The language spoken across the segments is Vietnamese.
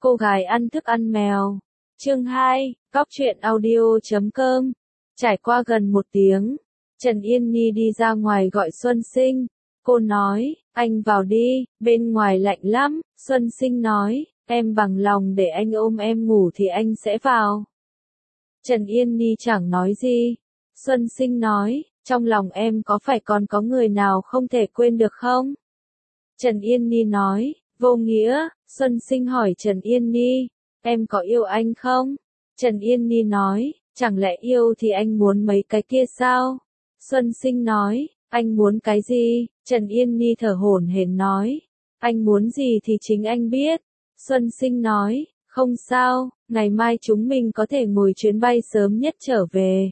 Cô gái ăn thức ăn mèo. Chương 2, Cóc truyện audio.com. Trải qua gần 1 tiếng, Trần Yên Nhi đi ra ngoài gọi Xuân Sinh. Cô nói, anh vào đi, bên ngoài lạnh lắm. Xuân Sinh nói, em bằng lòng để anh ôm em ngủ thì anh sẽ vào. Trần Yên Nhi chẳng nói gì. Xuân Sinh nói, trong lòng em có phải còn có người nào không thể quên được không? Trần Yên Nhi nói, vô nghĩa. Xuân Sinh hỏi Trần Yên Nhi, em có yêu anh không? Trần Yên Nhi nói, chẳng lẽ yêu thì anh muốn mấy cái kia sao? Xuân Sinh nói, anh muốn cái gì? Trần Yên Nhi thở hổn hển nói, anh muốn gì thì chính anh biết. Xuân Sinh nói, không sao, ngày mai chúng mình có thể ngồi chuyến bay sớm nhất trở về.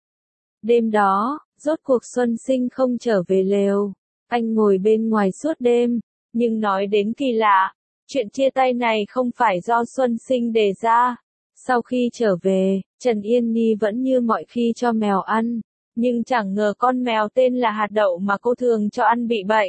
Đêm đó, rốt cuộc Xuân Sinh không trở về lều. Anh ngồi bên ngoài suốt đêm, nhưng nói đến kỳ lạ, chuyện chia tay này không phải do Xuân Sinh đề ra. Sau khi trở về, Trần Yên Nhi vẫn như mọi khi cho mèo ăn, nhưng chẳng ngờ con mèo tên là hạt đậu mà cô thường cho ăn bị bệnh.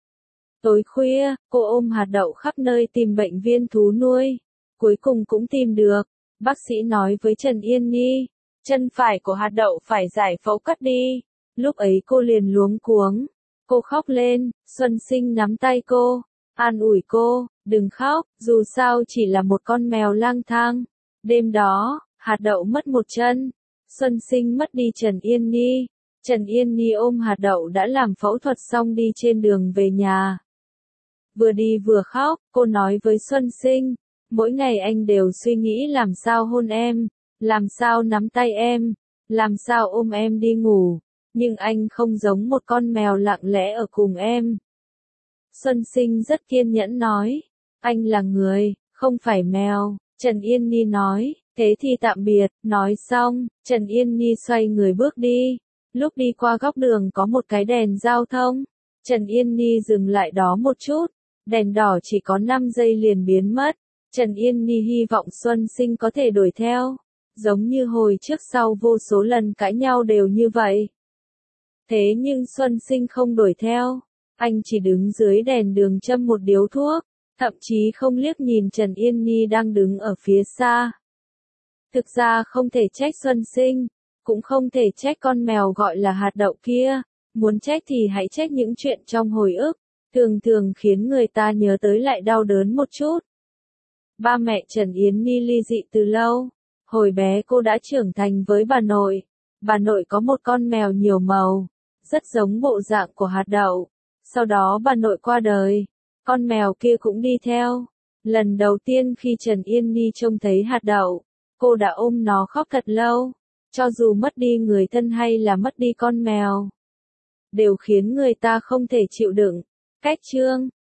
Tối khuya, cô ôm hạt đậu khắp nơi tìm bệnh viên thú nuôi. Cuối cùng cũng tìm được. Bác sĩ nói với Trần Yên Nhi, chân phải của hạt đậu phải giải phẫu cắt đi. Lúc ấy cô liền luống cuống. Cô khóc lên, Xuân Sinh nắm tay cô, an ủi cô, đừng khóc, dù sao chỉ là một con mèo lang thang. Đêm đó, hạt đậu mất một chân. Xuân Sinh mất đi Trần Yên Nhi. Trần Yên Nhi ôm hạt đậu đã làm phẫu thuật xong đi trên đường về nhà. Vừa đi vừa khóc, cô nói với Xuân Sinh, mỗi ngày anh đều suy nghĩ làm sao hôn em, làm sao nắm tay em, làm sao ôm em đi ngủ, nhưng anh không giống một con mèo lặng lẽ ở cùng em. Xuân Sinh rất kiên nhẫn nói, anh là người, không phải mèo. Trần Yên Nhi nói, thế thì tạm biệt. Nói xong, Trần Yên Nhi xoay người bước đi. Lúc đi qua góc đường có một cái đèn giao thông. Trần Yên Nhi dừng lại đó một chút. Đèn đỏ chỉ có 5 giây liền biến mất. Trần Yên Nhi hy vọng Xuân Sinh có thể đuổi theo. Giống như hồi trước sau vô số lần cãi nhau đều như vậy. Thế nhưng Xuân Sinh không đuổi theo. Anh chỉ đứng dưới đèn đường châm một điếu thuốc. Thậm chí không liếc nhìn Trần Yên Nhi đang đứng ở phía xa. Thực ra không thể trách Xuân Sinh. Cũng không thể trách con mèo gọi là hạt đậu kia. Muốn trách thì hãy trách những chuyện trong hồi ức. Thường thường khiến người ta nhớ tới lại đau đớn một chút. Ba mẹ Trần Yến Nhi ly dị từ lâu. Hồi bé cô đã trưởng thành với bà nội. Bà nội có một con mèo nhiều màu, rất giống bộ dạng của hạt đậu. Sau đó bà nội qua đời, con mèo kia cũng đi theo. Lần đầu tiên khi Trần Yên Nhi trông thấy hạt đậu, cô đã ôm nó khóc thật lâu. Cho dù mất đi người thân hay là mất đi con mèo, đều khiến người ta không thể chịu đựng. Cách chương